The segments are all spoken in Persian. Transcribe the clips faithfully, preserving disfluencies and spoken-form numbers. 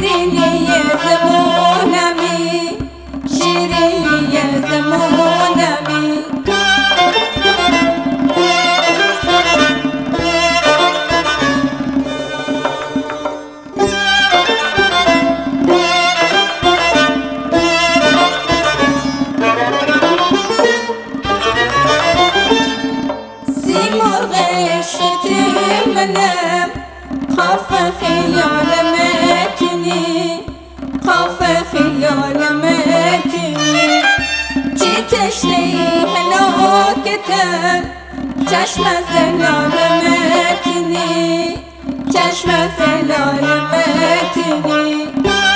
شیرینی زمانمی، شیرینی زمانمی. سیمرغ عشقت منم خاف خیال متنی، خاف خیال متنی. چی تشنهی هلاکتم چشم زلال متنی، چشم زلال متنی.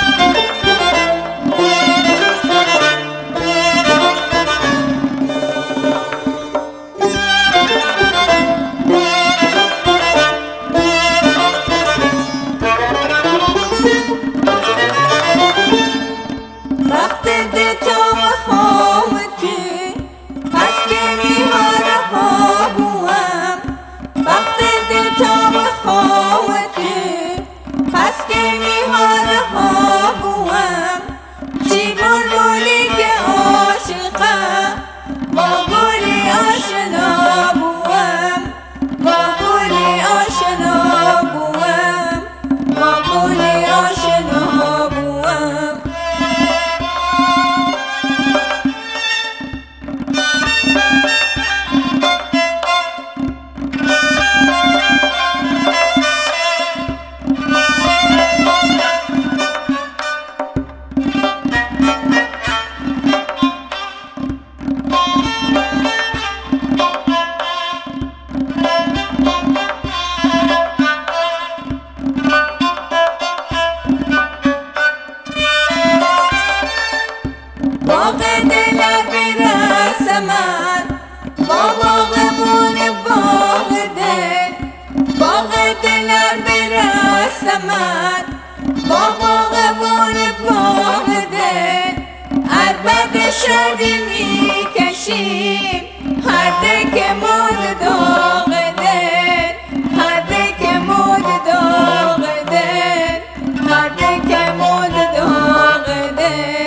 باغ دلم برسمن با باغبون باغ دل، باغ دلم برسمن با باغبون باغ دل. عربد شادی میکشیم هر دک مود داغ دل، هر دک مود داغ دل، هر دک مود داغ دل.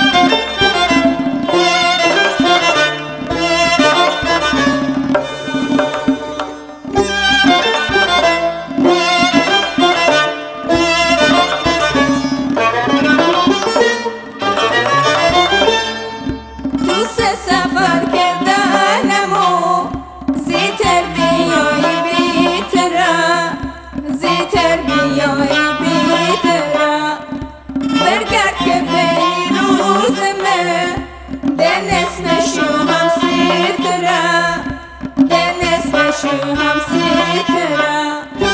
سفر کردنم و زیتر بیایی بیتره، زیتر بیایی بیتره. برگرد که بینی روز من دنس نشو هم سیتره، دنس نشو هم سیتره.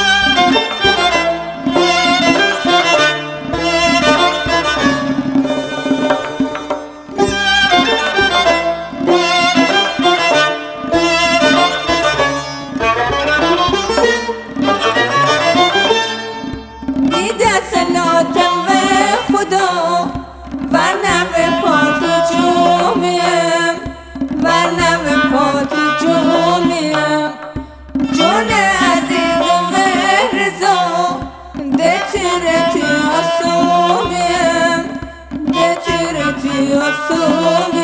سلاتم و خدا ورنم پات جومیم، ورنم پات جومیم. جون عزیز و رضا دترتی آسومیم، دترتی آسومیم.